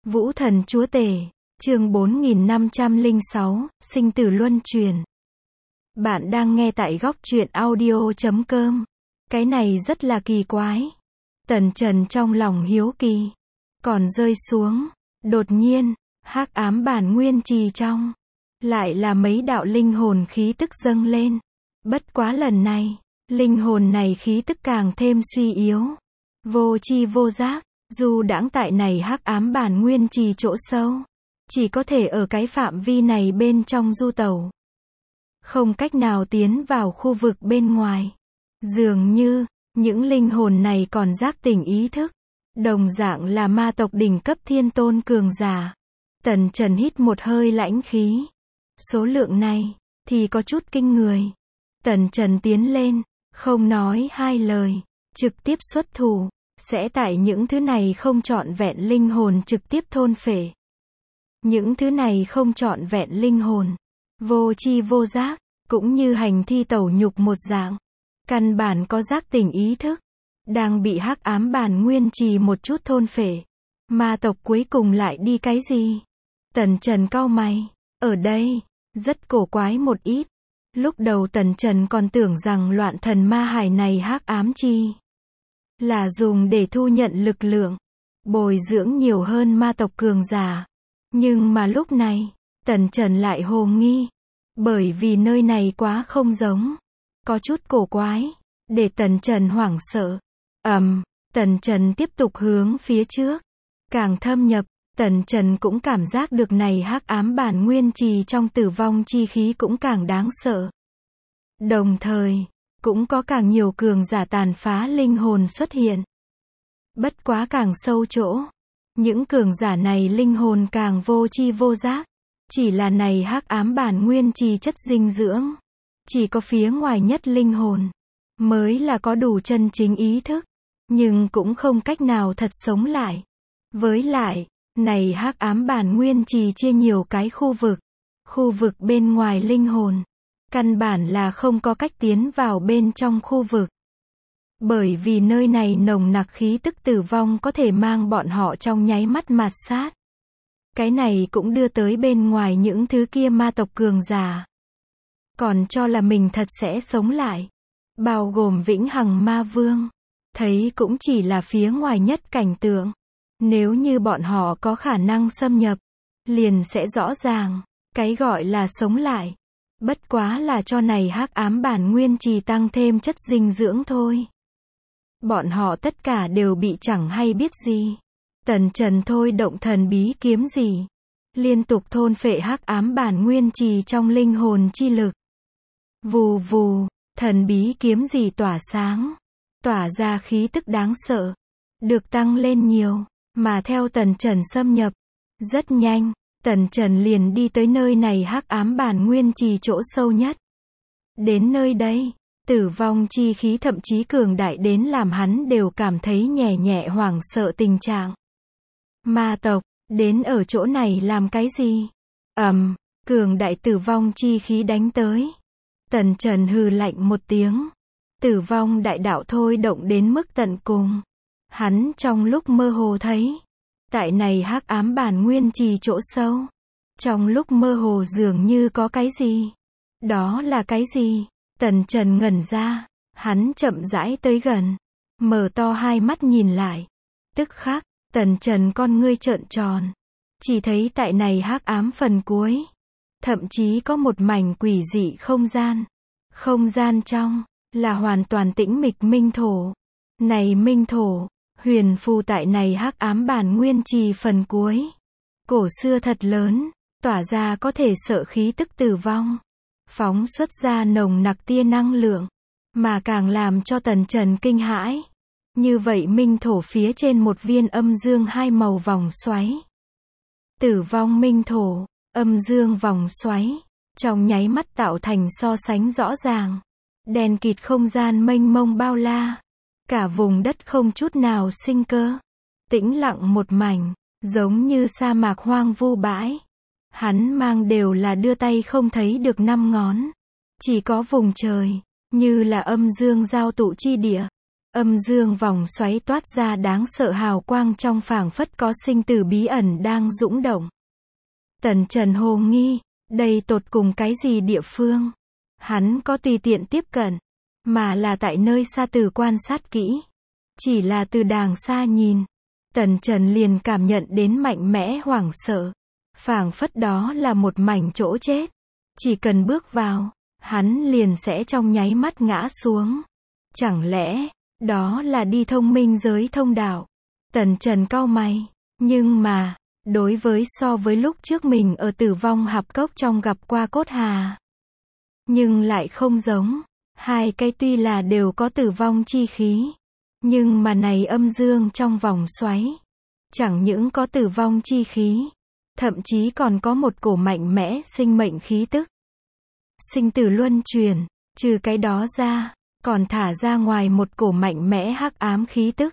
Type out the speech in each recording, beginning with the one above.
Vũ thần chúa tể, chương 4506, sinh tử luân chuyển. Bạn đang nghe tại góc truyện audio.com. Cái này rất là kỳ quái. Tần Trần trong lòng hiếu kỳ. Còn rơi xuống. Đột nhiên, hắc ám bản nguyên trì trong. Lại là mấy đạo linh hồn khí tức dâng lên. Bất quá lần này, linh hồn này khí tức càng thêm suy yếu. Vô tri vô giác. Dù đãng tại này hắc ám bản nguyên trì chỗ sâu, chỉ có thể ở cái phạm vi này bên trong du tẩu, không cách nào tiến vào khu vực bên ngoài. Dường như, những linh hồn này còn giác tỉnh ý thức, đồng dạng là ma tộc đỉnh cấp thiên tôn cường giả. Tần Trần hít một hơi lãnh khí. Số lượng này, thì có chút kinh người. Tần Trần tiến lên, không nói hai lời, trực tiếp xuất thủ. Sẽ tại những thứ này không trọn vẹn linh hồn trực tiếp thôn phệ. Những thứ này không trọn vẹn linh hồn, vô tri vô giác, cũng như hành thi tẩu nhục một dạng. Căn bản có giác tỉnh ý thức, đang bị hắc ám bản nguyên trì một chút thôn phệ. Ma tộc cuối cùng lại đi cái gì? Tần Trần cau mày, ở đây, rất cổ quái một ít. Lúc đầu Tần Trần còn tưởng rằng loạn thần ma hải này hắc ám chi là dùng để thu nhận lực lượng, bồi dưỡng nhiều hơn ma tộc cường giả. Nhưng mà lúc này, Tần Trần lại hồ nghi, bởi vì nơi này quá không giống, có chút cổ quái, để Tần Trần hoảng sợ. Tần Trần tiếp tục hướng phía trước, càng thâm nhập, Tần Trần cũng cảm giác được này hắc ám bản nguyên trì trong tử vong chi khí cũng càng đáng sợ. Đồng thời, cũng có càng nhiều cường giả tàn phá linh hồn xuất hiện. Bất quá càng sâu chỗ, những cường giả này linh hồn càng vô tri vô giác. Chỉ là này hắc ám bản nguyên trì chất dinh dưỡng. Chỉ có phía ngoài nhất linh hồn, mới là có đủ chân chính ý thức. Nhưng cũng không cách nào thật sống lại. Với lại, này hắc ám bản nguyên trì chia nhiều cái khu vực. Khu vực bên ngoài linh hồn, căn bản là không có cách tiến vào bên trong khu vực. Bởi vì nơi này nồng nặc khí tức tử vong có thể mang bọn họ trong nháy mắt mạt sát. Cái này cũng đưa tới bên ngoài những thứ kia ma tộc cường giả. Còn cho là mình thật sẽ sống lại. Bao gồm Vĩnh Hằng Ma Vương. Thấy cũng chỉ là phía ngoài nhất cảnh tượng. Nếu như bọn họ có khả năng xâm nhập, liền sẽ rõ ràng, cái gọi là sống lại. Bất quá là cho này hắc ám bản nguyên trì tăng thêm chất dinh dưỡng thôi. Bọn họ tất cả đều bị chẳng hay biết gì. Tần Trần thôi động thần bí kiếm gì, liên tục thôn phệ hắc ám bản nguyên trì trong linh hồn chi lực. Vù vù, thần bí kiếm gì tỏa sáng, tỏa ra khí tức đáng sợ, được tăng lên nhiều, mà theo Tần Trần xâm nhập, rất nhanh. Tần Trần liền đi tới nơi này hắc ám bản nguyên trì chỗ sâu nhất. Đến nơi đây, tử vong chi khí thậm chí cường đại đến làm hắn đều cảm thấy nhẹ nhẹ hoảng sợ tình trạng. Ma tộc, đến ở chỗ này làm cái gì? Cường đại tử vong chi khí đánh tới. Tần Trần hừ lạnh một tiếng. Tử vong đại đạo thôi động đến mức tận cùng. Hắn trong lúc mơ hồ thấy, tại này hắc ám bản nguyên trì chỗ sâu, trong lúc mơ hồ dường như có cái gì. Đó là cái gì? Tần Trần ngẩn ra, hắn chậm rãi tới gần, mở to hai mắt nhìn lại. Tức khắc, Tần Trần con ngươi trợn tròn, chỉ thấy tại này hắc ám phần cuối, thậm chí có một mảnh quỷ dị không gian. Không gian trong, là hoàn toàn tĩnh mịch minh thổ. Này minh thổ, huyền phù tại này hắc ám bản nguyên trì phần cuối. Cổ xưa thật lớn, tỏa ra có thể sợ khí tức tử vong. Phóng xuất ra nồng nặc tia năng lượng, mà càng làm cho Tần Trần kinh hãi. Như vậy minh thổ phía trên một viên âm dương hai màu vòng xoáy. Tử vong minh thổ, âm dương vòng xoáy, trong nháy mắt tạo thành so sánh rõ ràng. Đen kịt không gian mênh mông bao la. Cả vùng đất không chút nào sinh cơ. Tĩnh lặng một mảnh, giống như sa mạc hoang vu bãi. Hắn mang đều là đưa tay không thấy được năm ngón. Chỉ có vùng trời, như là âm dương giao tụ chi địa. Âm dương vòng xoáy toát ra đáng sợ hào quang trong phảng phất có sinh tử bí ẩn đang dũng động. Tần Trần hồ nghi, đây tột cùng cái gì địa phương? Hắn có tùy tiện tiếp cận, mà là tại nơi xa từ quan sát kỹ. Chỉ là từ đàng xa nhìn, Tần Trần liền cảm nhận đến mạnh mẽ hoảng sợ. Phảng phất đó là một mảnh chỗ chết. Chỉ cần bước vào, hắn liền sẽ trong nháy mắt ngã xuống. Chẳng lẽ, đó là đi thông minh giới thông đạo? Tần Trần cau mày. Nhưng mà, đối với so với lúc trước mình ở Tử Vong Hạp Cốc trong gặp qua Cốt Hà, nhưng lại không giống. Hai cái tuy là đều có tử vong chi khí, nhưng mà này âm dương trong vòng xoáy, chẳng những có tử vong chi khí, thậm chí còn có một cổ mạnh mẽ sinh mệnh khí tức. Sinh tử luân chuyển, trừ cái đó ra, còn thả ra ngoài một cổ mạnh mẽ hắc ám khí tức.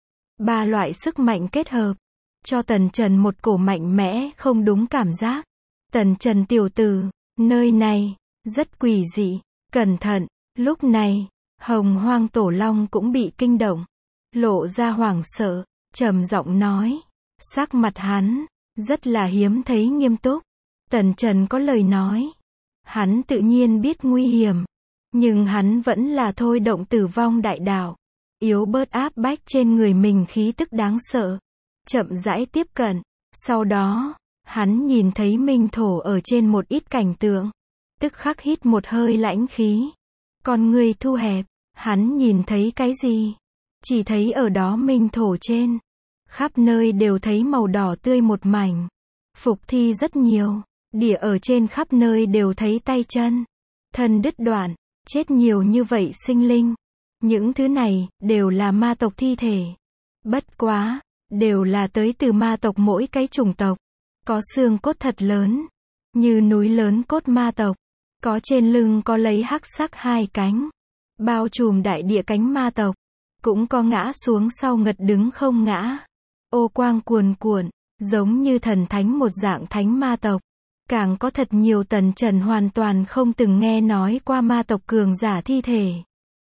Ba loại sức mạnh kết hợp, cho Tần Trần một cổ mạnh mẽ không đúng cảm giác. Tần Trần tiểu tử, nơi này, rất quỷ dị, cẩn thận. Lúc này, Hồng Hoang Tổ Long cũng bị kinh động, lộ ra hoảng sợ, trầm giọng nói. Sắc mặt hắn, rất là hiếm thấy nghiêm túc. Tần Trần có lời nói. Hắn tự nhiên biết nguy hiểm, nhưng hắn vẫn là thôi động tử vong đại đạo, yếu bớt áp bách trên người mình khí tức đáng sợ, chậm rãi tiếp cận. Sau đó, hắn nhìn thấy minh thổ ở trên một ít cảnh tượng, tức khắc hít một hơi lãnh khí. Con người thu hẹp, hắn nhìn thấy cái gì? Chỉ thấy ở đó minh thổ trên, khắp nơi đều thấy màu đỏ tươi một mảnh. Phục thi rất nhiều, địa ở trên khắp nơi đều thấy tay chân, thân đứt đoạn, chết nhiều như vậy sinh linh. Những thứ này, đều là ma tộc thi thể. Bất quá, đều là tới từ ma tộc mỗi cái chủng tộc. Có xương cốt thật lớn, như núi lớn cốt ma tộc. Có trên lưng có lấy hắc sắc hai cánh, bao trùm đại địa cánh ma tộc. Cũng có ngã xuống sau ngật đứng không ngã. Ô quang cuồn cuộn, giống như thần thánh một dạng thánh ma tộc. Càng có thật nhiều Tần Trần hoàn toàn không từng nghe nói qua ma tộc cường giả thi thể.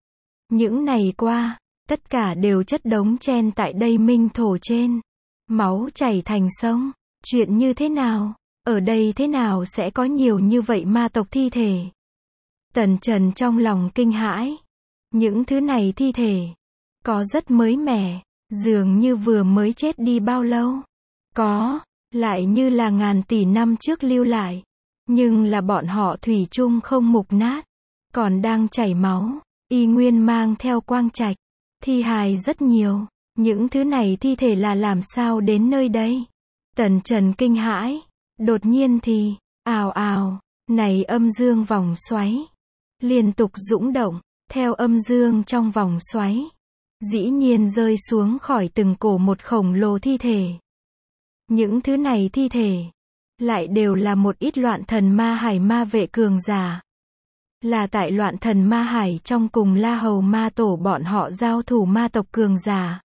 Những này qua, tất cả đều chất đống chen tại đây minh thổ trên. Máu chảy thành sông. Chuyện như thế nào? Ở đây thế nào sẽ có nhiều như vậy ma tộc thi thể? Tần Trần trong lòng kinh hãi. Những thứ này thi thể, có rất mới mẻ, dường như vừa mới chết đi bao lâu. Có, lại như là ngàn tỷ năm trước lưu lại. Nhưng là bọn họ thủy chung không mục nát, còn đang chảy máu, y nguyên mang theo quang trạch. Thi hài rất nhiều, những thứ này thi thể là làm sao đến nơi đây? Tần Trần kinh hãi. Đột nhiên thì, ào ào, này âm dương vòng xoáy, liên tục dũng động, theo âm dương trong vòng xoáy, dĩ nhiên rơi xuống khỏi từng cổ một khổng lồ thi thể. Những thứ này thi thể, lại đều là một ít loạn thần ma hải ma vệ cường giả. Là tại loạn thần ma hải trong cùng La Hầu ma tổ bọn họ giao thủ ma tộc cường giả.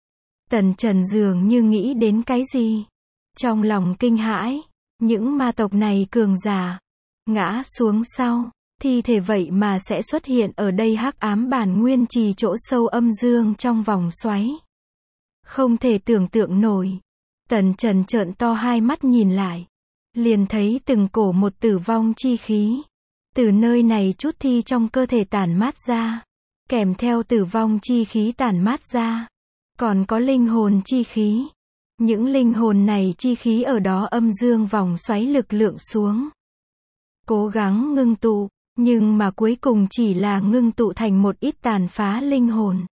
Tần Trần dường như nghĩ đến cái gì, trong lòng kinh hãi. Những ma tộc này cường giả, ngã xuống sau, thi thể vậy mà sẽ xuất hiện ở đây hắc ám bản nguyên trì chỗ sâu âm dương trong vòng xoáy. Không thể tưởng tượng nổi. Tần Trần trợn to hai mắt nhìn lại, liền thấy từng cổ một tử vong chi khí, từ nơi này chút thi trong cơ thể tản mát ra, kèm theo tử vong chi khí tản mát ra, còn có linh hồn chi khí. Những linh hồn này chi khí ở đó âm dương vòng xoáy lực lượng xuống, cố gắng ngưng tụ, nhưng mà cuối cùng chỉ là ngưng tụ thành một ít tàn phá linh hồn,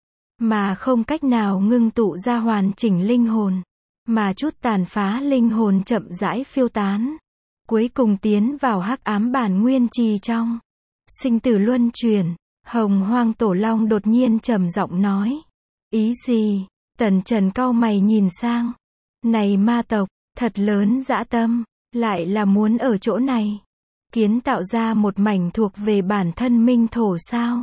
mà không cách nào ngưng tụ ra hoàn chỉnh linh hồn, mà chút tàn phá linh hồn chậm rãi phiêu tán, cuối cùng tiến vào hắc ám bản nguyên trì trong. Sinh tử luân chuyển, Hồng Hoang Tổ Long đột nhiên trầm giọng nói. Ý gì? Tần Trần cau mày nhìn sang. Này ma tộc, thật lớn dã tâm, lại là muốn ở chỗ này kiến tạo ra một mảnh thuộc về bản thân minh thổ sao?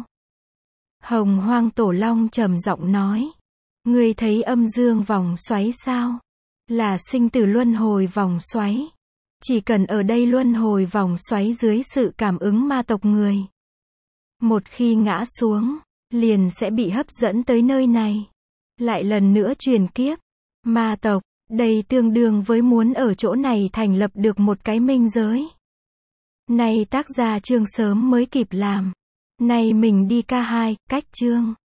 Hồng Hoang Tổ Long trầm giọng nói. Ngươi thấy âm dương vòng xoáy sao? Là sinh tử luân hồi vòng xoáy. Chỉ cần ở đây luân hồi vòng xoáy dưới sự cảm ứng ma tộc người, một khi ngã xuống, liền sẽ bị hấp dẫn tới nơi này. Lại lần nữa truyền kiếp. Ma tộc, đây tương đương với muốn ở chỗ này thành lập được một cái minh giới. Này tác gia chương sớm mới kịp làm. Này mình đi ca 2, cách chương.